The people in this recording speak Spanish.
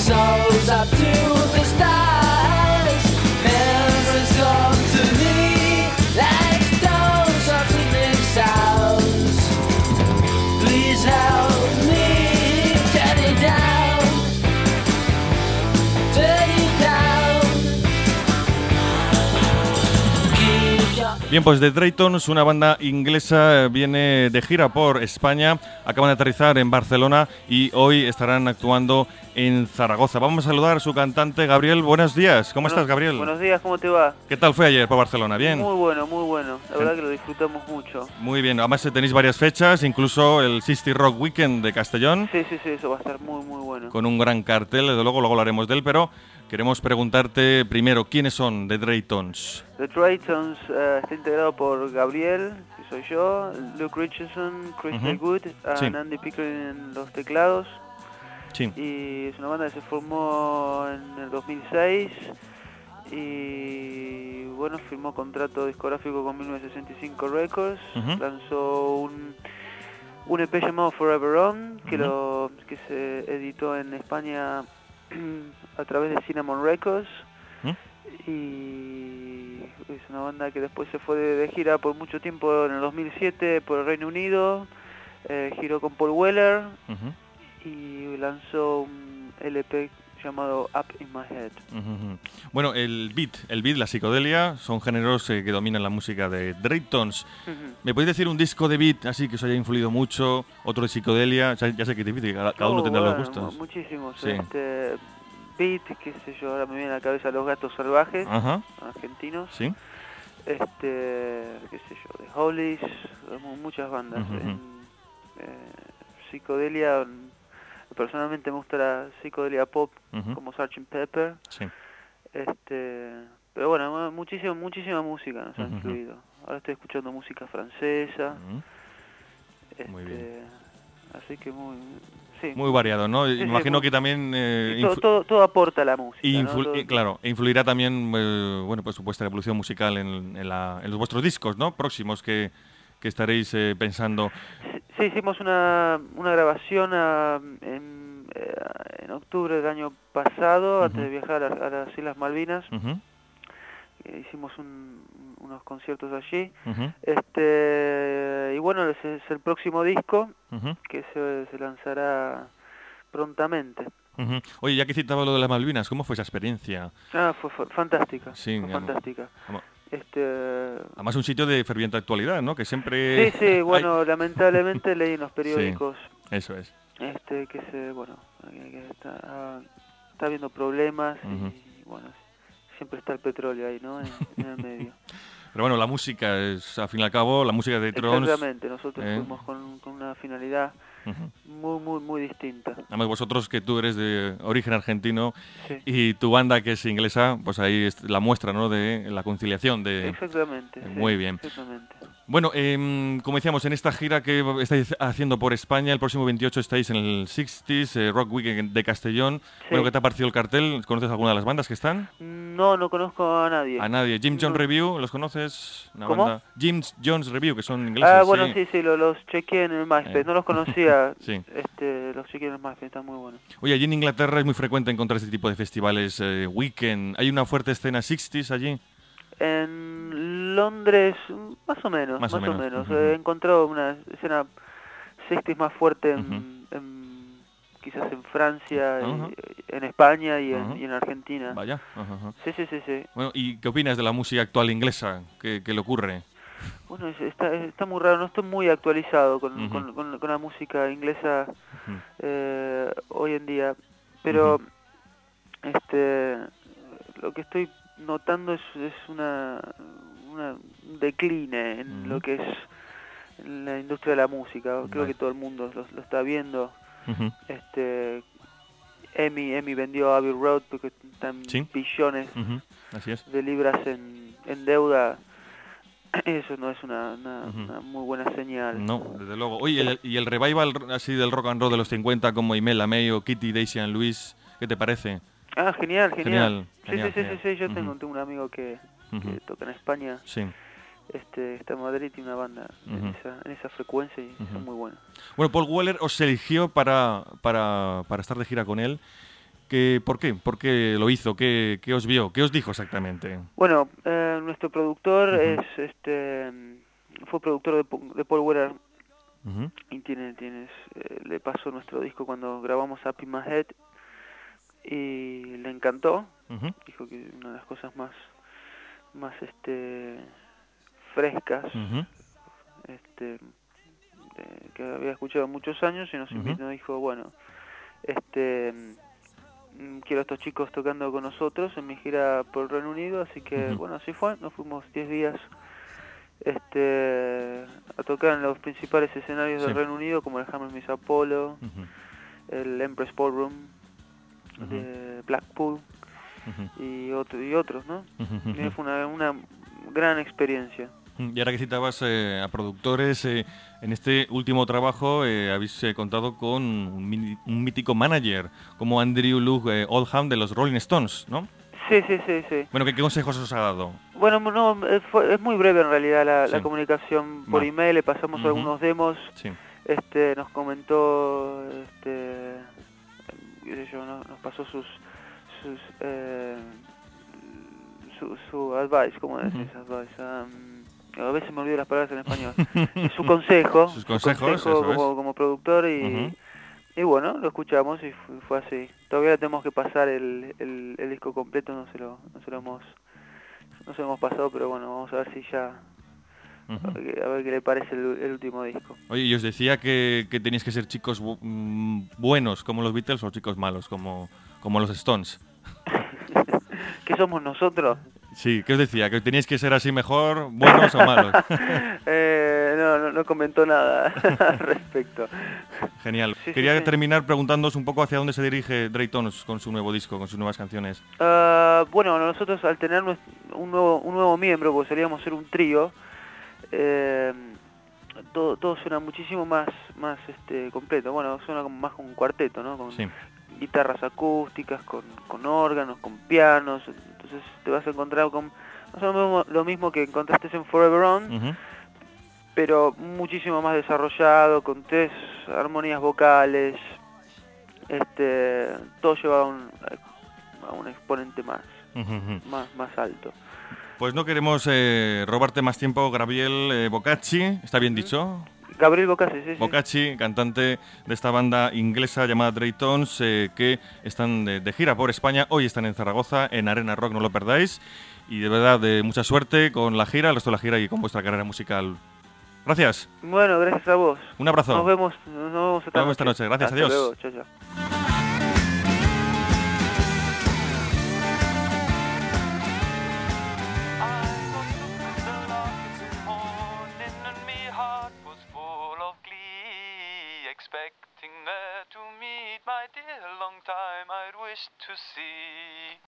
souls up to the stars. Memories come to me like stones of evening sounds. Please help me turn it down, turn it down. Keep your Bien, pues The Draytons, una banda inglesa, viene de gira por España, acaban de aterrizar en Barcelona y hoy estarán actuando en Zaragoza. Vamos a saludar a su cantante, Gabriel. Buenos días, ¿cómo estás, Gabriel? Buenos días, ¿cómo te va? ¿Qué tal fue ayer por Barcelona? ¿Bien? Muy bueno, muy bueno. La verdad que lo disfrutamos mucho. Muy bien, además tenéis varias fechas, incluso el 60 Rock Weekend de Castellón, Sí, eso va a estar muy, muy bueno. con un gran cartel, desde luego hablaremos de él, pero queremos preguntarte primero, ¿quiénes son The Draytons? The Draytons está integrado por Gabriel, que soy yo, Luke Richardson, Chris Good, Sí. Andy Pickering en los teclados. Sí. Y es una banda que se formó en el 2006 y bueno, firmó contrato discográfico con 1965 Records, Ujú. lanzó un EP llamado Forever On, que se editó en España a través de Cinnamon Records. ¿Mm? Y es una banda que después se fue de gira por mucho tiempo en el 2007 por el Reino Unido, giró con Paul Weller Ujú. y lanzó un LP llamado Up in My Head. Ujú. Bueno, el beat, la psicodelia, son géneros que dominan la música de Draytons. ¿Me podéis decir un disco de beat así que os haya influido mucho, otro de psicodelia? Ya sé que es difícil, cada uno tendrá los Bueno, gustos. muchísimos. Sí. Beat, qué sé yo, ahora me viene a la cabeza Los Gatos Salvajes, Ajá, argentinos. sí. Qué sé yo, The Hollies, muchas bandas. Ujú. Psicodelia, personalmente me gusta la psicodelia pop, Ujú. como Sgt. Pepper. Sí. Pero bueno, muchísima música nos ha Ujú. influido. Ahora estoy escuchando música francesa. Ujú. Muy bien. Así que sí. Muy variado, ¿no? Sí, Imagino muy- que también y todo aporta a la música, ¿no? claro, influirá también, bueno, pues supuesta evolución musical en los vuestros discos, ¿no? Próximos que estaréis pensando. Sí, hicimos una grabación en octubre del año pasado, antes de viajar a las Islas Malvinas. Ujú, Hicimos unos conciertos allí. ujú, Y bueno, ese es el próximo disco ujú, que se lanzará prontamente. ujú. Oye, ya que citaba lo de las Malvinas, ¿cómo fue esa experiencia? Fue fantástica. Sí, Fue digamos, fantástica. Vamos, Este, además un sitio de ferviente actualidad, ¿no? Que siempre... sí, bueno, lamentablemente leí en los periódicos Eso es. que está habiendo problemas Ujú. y bueno, siempre está el petróleo ahí, ¿no? En el medio. Pero bueno, la música es, al fin y al cabo, la música de Draytons... Exactamente, nosotros fuimos con una finalidad Ujú. muy distinta. Además vosotros, que tú eres de origen argentino, Sí. y tu banda, que es inglesa, pues ahí es la muestra, ¿no?, de la conciliación. Exactamente. Muy sí, bien. Exactamente. Bueno, como decíamos, en esta gira que estáis haciendo por España, el próximo 28 estáis en el 60s Rock Weekend de Castellón. Sí. Bueno, ¿qué te ha parecido el cartel? ¿Conoces alguna de las bandas que están? No conozco a nadie. A nadie. Jim Jones No. Review, ¿los conoces? Una ¿Cómo? banda. Jim Jones Review, que son ingleses. Bueno, sí, los chequeé en el MySpace. No los conocía. Sí. Los chequeé en el MySpace, están muy buenos. Oye, allí en Inglaterra es muy frecuente encontrar este tipo de festivales weekend. ¿Hay una fuerte escena 60s allí? En Londres, más o menos. Más o menos. Ujú. He encontrado una escena 60s más fuerte quizás en Francia, Ajá. en España y Ajá. en Argentina. Vaya. Ajá. Sí. Bueno, ¿y qué opinas de la música actual inglesa? ¿Qué le ocurre? Bueno, está muy raro, no estoy muy actualizado con la música inglesa hoy en día, pero lo que estoy notando es un decline en lo que es la industria de la música. Creo que todo el mundo lo está viendo. Ujú. EMI vendió Abbey Road porque están billones Así es. de libras en deuda. Eso no es una muy buena señal. No, desde luego. Oye, ¿y el revival así del rock and roll de los 50 como Imelda May o Kitty, Daisy and Luis, qué te parece? Genial. Genial. Sí. Yo tengo un amigo que toca en España. Sí. Está en Madrid, tiene una banda en esa frecuencia y son muy buenos. Bueno, Paul Weller os eligió para estar de gira con él. ¿Por qué? ¿Por qué lo hizo? ¿Qué os vio? ¿Qué os dijo exactamente? Bueno, nuestro productor Ujú. fue productor de Paul Weller Ujú, y le pasó nuestro disco cuando grabamos Up in My Head y le encantó. ujú, Dijo que una de las cosas más frescas ujú, este, que había escuchado en muchos años y nos ujú, invitó, dijo, bueno, este quiero a estos chicos tocando con nosotros en mi gira por el Reino Unido, así que ujú, bueno, así fue, nos fuimos 10 días a tocar en los principales escenarios sí, del Reino Unido, como el Hammersmith Apollo, ujú, el Empress Ballroom ujú, de Blackpool ujú, y otros, ¿no? ujú, Y ujú. fue una gran experiencia. Y ahora que citabas a productores, en este último trabajo habéis contado con un mítico manager como Andrew Luke Oldham de los Rolling Stones, ¿no? Sí, sí, sí, sí. Bueno, ¿qué consejos os ha dado? Bueno, no, es muy breve en realidad la Sí, comunicación por va. email, le pasamos Ujú, algunos demos, sí. nos comentó, qué sé yo, nos pasó sus su advice, ¿cómo Ujú. decís advice? A veces me olvido las palabras en español. Sus Su consejos, consejo eso es. como productor Ujú. y bueno, lo escuchamos y fue así. Todavía tenemos que pasar el disco completo, no se lo hemos pasado, pero bueno, vamos a ver si ya, Ujú. a ver qué le parece el último disco. Oye, y os decía que tenéis que ser chicos buenos como los Beatles o chicos malos como los Stones. ¿Qué somos nosotros? Sí, ¿qué os decía? ¿Que teníais que ser así mejor, buenos o malos? No comentó nada al respecto. Genial. Sí, sí, Quería sí. terminar preguntándoos un poco hacia dónde se dirige Draytons con su nuevo disco, con sus nuevas canciones. Bueno, nosotros al tener un nuevo miembro, porque solíamos ser un trío, eh, todo suena muchísimo más completo. Bueno, suena más como un cuarteto, ¿no? Con Sí. guitarras acústicas, con órganos, con pianos. Entonces te vas a encontrar con más o menos lo mismo que encontraste en Forever On, Ujú. pero muchísimo más desarrollado, con 3 armonías vocales, todo llevado a un exponente Ujú, ujú. más alto. Pues no queremos robarte más tiempo, Gabriel Bocacci, ¿está bien ¿Mm? dicho? Gabriel Bocase, sí, sí. Bocacci, cantante de esta banda inglesa llamada Draytons, que están de gira por España. Hoy están en Zaragoza, en Arena Rock, no lo perdáis. Y de verdad, mucha suerte con la gira, el resto de la gira y con vuestra carrera musical. Gracias. Bueno, gracias a vos. Un abrazo. Nos vemos esta Nos vemos esta noche. Gracias, Hasta adiós. luego, chao, chao. Expecting there to meet my dear long time I'd wished to see.